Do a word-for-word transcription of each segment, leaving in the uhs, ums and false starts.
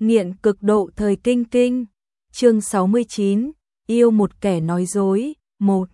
Nghiện cực độ thời kinh kinh. Chương sáu mươi chín, yêu một kẻ nói dối. một.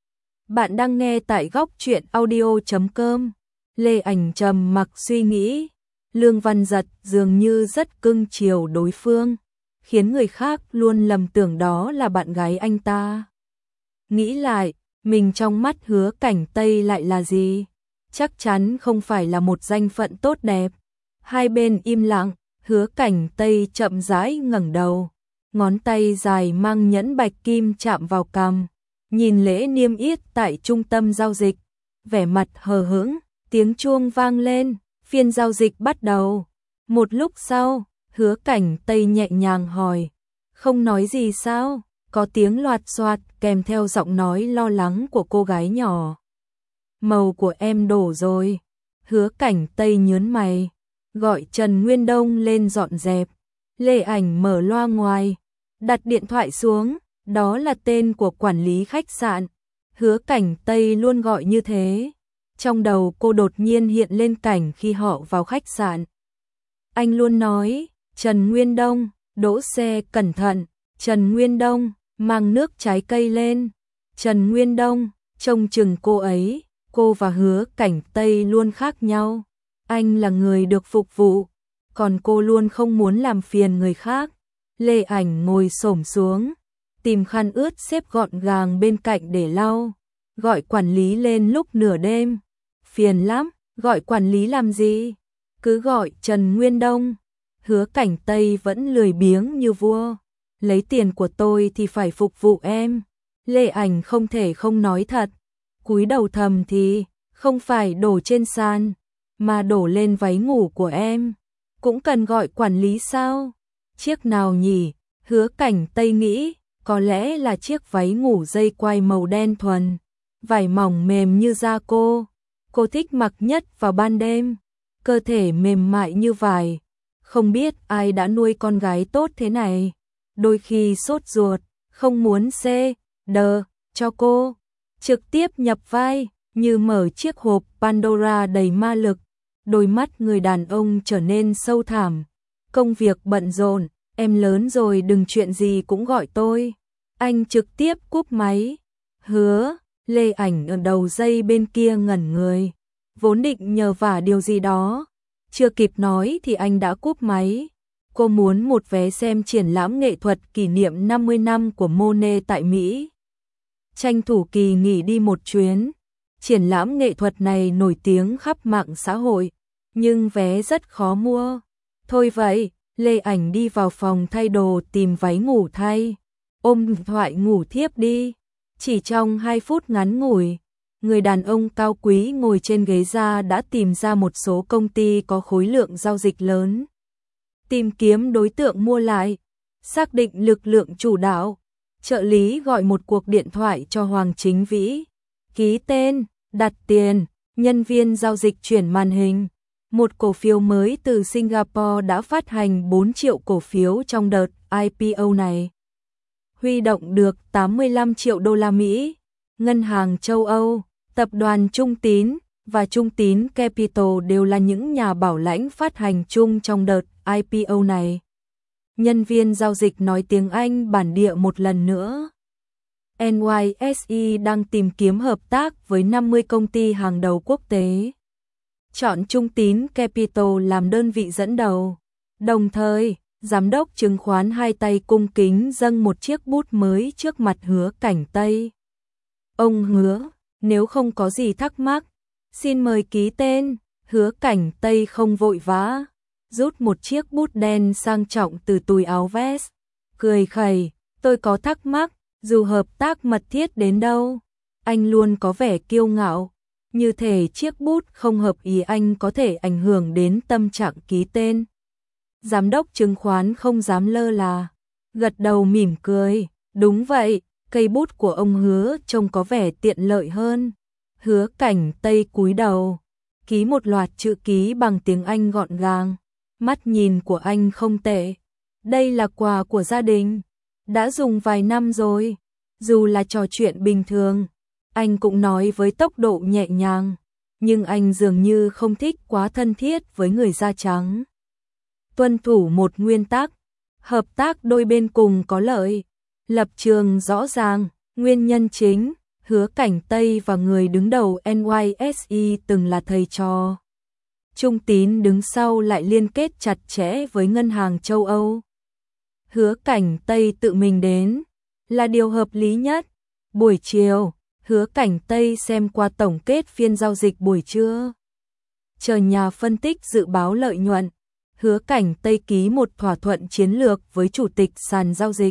Bạn đang nghe tại góc truyện audio chấm com. Lê Ảnh trầm mặc suy nghĩ. Lương Văn Giật dường như rất cưng chiều đối phương, khiến người khác luôn lầm tưởng đó là bạn gái anh ta. Nghĩ lại, mình trong mắt Hứa Cảnh Tây lại là gì? Chắc chắn không phải là một danh phận tốt đẹp. Hai bên im lặng, Hứa Cảnh Tây chậm rãi ngẩng đầu, ngón tay dài mang nhẫn bạch kim chạm vào cằm, nhìn lễ niêm yết tại trung tâm giao dịch, vẻ mặt hờ hững. Tiếng chuông vang lên, phiên giao dịch bắt đầu. Một lúc sau, Hứa Cảnh Tây nhẹ nhàng hỏi, không nói gì sao? Có tiếng loạt soạt kèm theo giọng nói lo lắng của cô gái nhỏ. Màu của em đổ rồi. Hứa Cảnh Tây nhớn mày, gọi Trần Nguyên Đông lên dọn dẹp. Lê Ảnh mở loa ngoài, đặt điện thoại xuống, đó là tên của quản lý khách sạn. Hứa Cảnh Tây luôn gọi như thế. Trong đầu cô đột nhiên hiện lên cảnh khi họ vào khách sạn. Anh luôn nói, Trần Nguyên Đông, đỗ xe cẩn thận. Trần Nguyên Đông, mang nước trái cây lên. Trần Nguyên Đông, trông chừng cô ấy. Cô và Hứa Cảnh Tây luôn khác nhau. Anh là người được phục vụ, còn cô luôn không muốn làm phiền người khác. Lê Ảnh ngồi xổm xuống, tìm khăn ướt xếp gọn gàng bên cạnh để lau. Gọi quản lý lên lúc nửa đêm. Phiền lắm, gọi quản lý làm gì? Cứ gọi Trần Nguyên Đông. Hứa Cảnh Tây vẫn lười biếng như vua. Lấy tiền của tôi thì phải phục vụ em. Lê Ảnh không thể không nói thật. Cúi đầu thầm thì, không phải đổ trên sàn, mà đổ lên váy ngủ của em. Cũng cần gọi quản lý sao? Chiếc nào nhỉ? Hứa Cảnh Tây nghĩ, có lẽ là chiếc váy ngủ dây quai màu đen thuần, vải mỏng mềm như da cô. Cô thích mặc nhất vào ban đêm, cơ thể mềm mại như vải. Không biết ai đã nuôi con gái tốt thế này. Đôi khi sốt ruột, không muốn xê, đờ, cho cô. Trực tiếp nhập vai, như mở chiếc hộp Pandora đầy ma lực. Đôi mắt người đàn ông trở nên sâu thẳm. Công việc bận rộn, em lớn rồi đừng chuyện gì cũng gọi tôi. Anh trực tiếp cúp máy. Hứa, Lê Ảnh ở đầu dây bên kia ngẩn người. Vốn định nhờ vả điều gì đó. Chưa kịp nói thì anh đã cúp máy. Cô muốn một vé xem triển lãm nghệ thuật kỷ niệm năm mươi năm của Monet tại Mỹ. Tranh thủ kỳ nghỉ đi một chuyến. Triển lãm nghệ thuật này nổi tiếng khắp mạng xã hội, nhưng vé rất khó mua. Thôi vậy, Lê Ảnh đi vào phòng thay đồ tìm váy ngủ thay. Ôm điện thoại ngủ thiếp đi. Chỉ trong hai phút ngắn ngủi, người đàn ông cao quý ngồi trên ghế da đã tìm ra một số công ty có khối lượng giao dịch lớn. Tìm kiếm đối tượng mua lại, xác định lực lượng chủ đạo. Trợ lý gọi một cuộc điện thoại cho Hoàng Chính Vĩ. Ký tên, đặt tiền, nhân viên giao dịch chuyển màn hình. Một cổ phiếu mới từ Singapore đã phát hành bốn triệu cổ phiếu trong đợt i pê o này. Huy động được tám mươi lăm triệu đô la Mỹ. Ngân hàng châu Âu, tập đoàn Trung Tín và Trung Tín Capital đều là những nhà bảo lãnh phát hành chung trong đợt i pê o này. Nhân viên giao dịch nói tiếng Anh bản địa một lần nữa. en y ét e đang tìm kiếm hợp tác với năm mươi công ty hàng đầu quốc tế. Chọn Trung Tín Capital làm đơn vị dẫn đầu. Đồng thời, giám đốc chứng khoán hai tay cung kính dâng một chiếc bút mới trước mặt Hứa Cảnh Tây. Ông Hứa, nếu không có gì thắc mắc, xin mời ký tên. Hứa Cảnh Tây không vội vã, rút một chiếc bút đen sang trọng từ túi áo vest, cười khẩy, tôi có thắc mắc, dù hợp tác mật thiết đến đâu. Anh luôn có vẻ kiêu ngạo, như thể chiếc bút không hợp ý anh có thể ảnh hưởng đến tâm trạng ký tên. Giám đốc chứng khoán không dám lơ là, gật đầu mỉm cười, đúng vậy, cây bút của ông Hứa trông có vẻ tiện lợi hơn. Hứa Cảnh Tây cúi đầu, ký một loạt chữ ký bằng tiếng Anh gọn gàng. Mắt nhìn của anh không tệ. Đây là quà của gia đình. Đã dùng vài năm rồi. Dù là trò chuyện bình thường, anh cũng nói với tốc độ nhẹ nhàng. Nhưng anh dường như không thích quá thân thiết với người da trắng. Tuân thủ một nguyên tắc, Hợp tác đôi bên cùng có lợi. Lập trường rõ ràng, nguyên nhân chính, Hứa Cảnh Tây và người đứng đầu en y ét e từng là thầy trò. Trung Tín đứng sau lại liên kết chặt chẽ với ngân hàng châu Âu. Hứa Cảnh Tây tự mình đến là điều hợp lý nhất. Buổi chiều, Hứa Cảnh Tây xem qua tổng kết phiên giao dịch buổi trưa. Chờ nhà phân tích dự báo lợi nhuận, Hứa Cảnh Tây ký một thỏa thuận chiến lược với chủ tịch sàn giao dịch.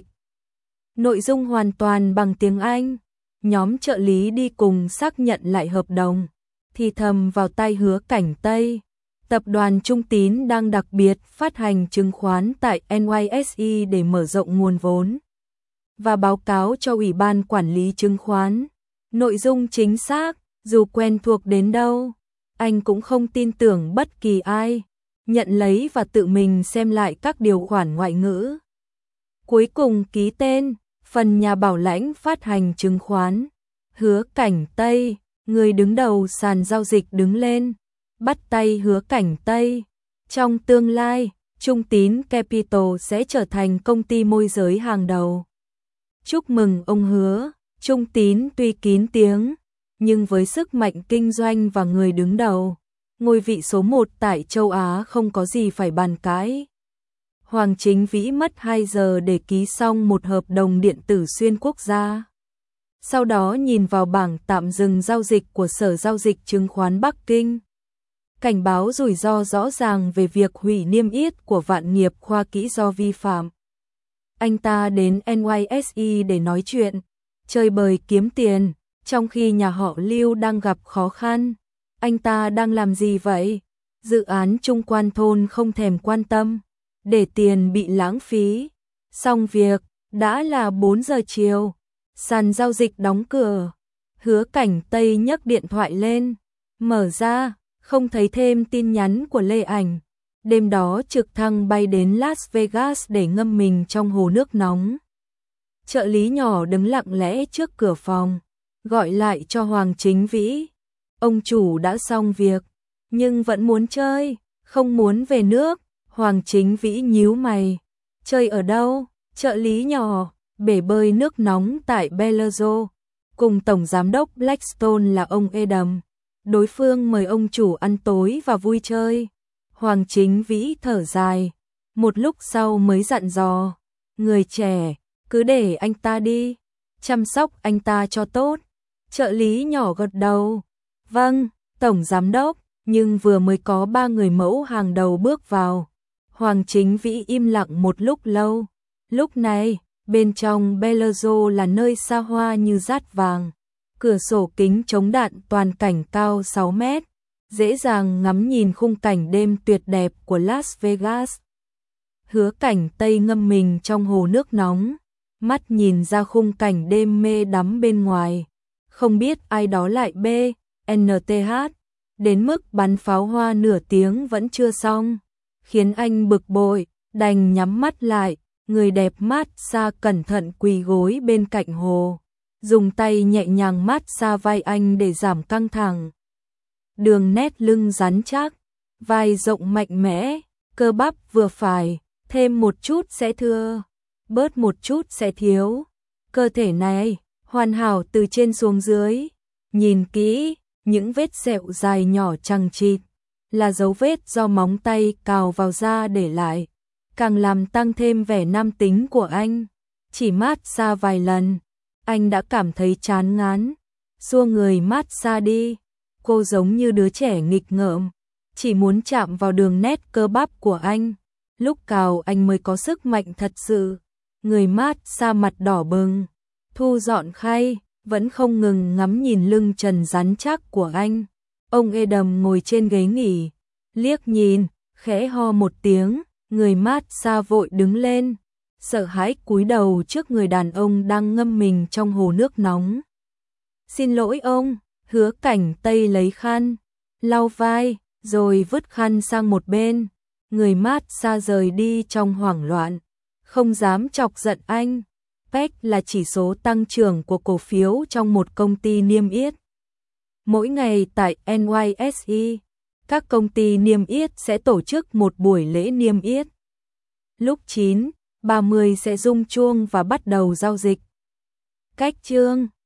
Nội dung hoàn toàn bằng tiếng Anh. Nhóm trợ lý đi cùng xác nhận lại hợp đồng, thì thầm vào tai Hứa Cảnh Tây. Tập đoàn Trung Tín đang đặc biệt phát hành chứng khoán tại en y ét e để mở rộng nguồn vốn và báo cáo cho Ủy ban Quản lý chứng khoán. Nội dung chính xác, dù quen thuộc đến đâu, anh cũng không tin tưởng bất kỳ ai. Nhận lấy và tự mình xem lại các điều khoản ngoại ngữ. Cuối cùng ký tên, phần nhà bảo lãnh phát hành chứng khoán. Hứa Cảnh Tây, người đứng đầu sàn giao dịch đứng lên, bắt tay Hứa Cảnh Tây. Trong tương lai, Trung Tín Capital sẽ trở thành công ty môi giới hàng đầu. Chúc mừng ông Hứa. Trung Tín tuy kín tiếng, nhưng với sức mạnh kinh doanh và người đứng đầu, ngôi vị số một tại châu Á không có gì phải bàn cãi. Hoàng Chính Vĩ mất hai giờ để ký xong một hợp đồng điện tử xuyên quốc gia. Sau đó nhìn vào bảng tạm dừng giao dịch của Sở Giao dịch Chứng khoán Bắc Kinh. Cảnh báo rủi ro rõ ràng về việc hủy niêm yết của Vạn Nghiệp Khoa Kỹ do vi phạm. Anh ta đến en y ét e để nói chuyện, chơi bời kiếm tiền, trong khi nhà họ Lưu đang gặp khó khăn. Anh ta đang làm gì vậy? Dự án Trung Quan Thôn không thèm quan tâm, để tiền bị lãng phí. Xong việc, đã là bốn giờ chiều, sàn giao dịch đóng cửa. Hứa Cảnh Tây nhấc điện thoại lên, mở ra, không thấy thêm tin nhắn của Lê Ảnh. Đêm đó trực thăng bay đến Las Vegas để ngâm mình trong hồ nước nóng. Trợ lý nhỏ đứng lặng lẽ trước cửa phòng, gọi lại cho Hoàng Chính Vĩ. Ông chủ đã xong việc, nhưng vẫn muốn chơi, không muốn về nước. Hoàng Chính Vĩ nhíu mày. Chơi ở đâu? Trợ lý nhỏ, bể bơi nước nóng tại Bellagio, cùng Tổng Giám đốc Blackstone là ông Adam. Đối phương mời ông chủ ăn tối và vui chơi. Hoàng Chính Vĩ thở dài, một lúc sau mới dặn dò. Người trẻ, cứ để anh ta đi, chăm sóc anh ta cho tốt. Trợ lý nhỏ gật đầu. Vâng, Tổng Giám đốc, nhưng vừa mới có ba người mẫu hàng đầu bước vào. Hoàng Chính Vĩ im lặng một lúc lâu. Lúc này, bên trong Bellagio là nơi xa hoa như dát vàng. Cửa sổ kính chống đạn toàn cảnh cao sáu mét, dễ dàng ngắm nhìn khung cảnh đêm tuyệt đẹp của Las Vegas. Hứa Cảnh Tây ngâm mình trong hồ nước nóng, mắt nhìn ra khung cảnh đêm mê đắm bên ngoài. Không biết ai đó lại bê, en tê hát, đến mức bắn pháo hoa nửa tiếng vẫn chưa xong, khiến anh bực bội, đành nhắm mắt lại. Người đẹp mát xa cẩn thận quỳ gối bên cạnh hồ, dùng tay nhẹ nhàng mát xa vai anh để giảm căng thẳng. Đường nét lưng rắn chắc, vai rộng mạnh mẽ, cơ bắp vừa phải, thêm một chút sẽ thưa, bớt một chút sẽ thiếu. Cơ thể này hoàn hảo từ trên xuống dưới, nhìn kỹ, những vết sẹo dài nhỏ chằng chịt là dấu vết do móng tay cào vào da để lại, càng làm tăng thêm vẻ nam tính của anh. Chỉ mát xa vài lần, anh đã cảm thấy chán ngán. Xua người mát xa đi, cô giống như đứa trẻ nghịch ngợm, chỉ muốn chạm vào đường nét cơ bắp của anh. Lúc cào anh mới có sức mạnh thật sự. Người mát xa mặt đỏ bừng, thu dọn khay, vẫn không ngừng ngắm nhìn lưng trần rắn chắc của anh. Ông Adam ngồi trên ghế nghỉ, liếc nhìn, khẽ ho một tiếng. Người mát xa vội đứng lên, sợ hãi cúi đầu trước người đàn ông đang ngâm mình trong hồ nước nóng. Xin lỗi ông. Hứa Cảnh Tây lấy khăn, lau vai, rồi vứt khăn sang một bên. Người mát xa rời đi trong hoảng loạn, không dám chọc giận anh. pê e xê là chỉ số tăng trưởng của cổ phiếu trong một công ty niêm yết. Mỗi ngày tại en y ét e, các công ty niêm yết sẽ tổ chức một buổi lễ niêm yết. Lúc chín ba mươi sẽ rung chuông và bắt đầu giao dịch. Cách chương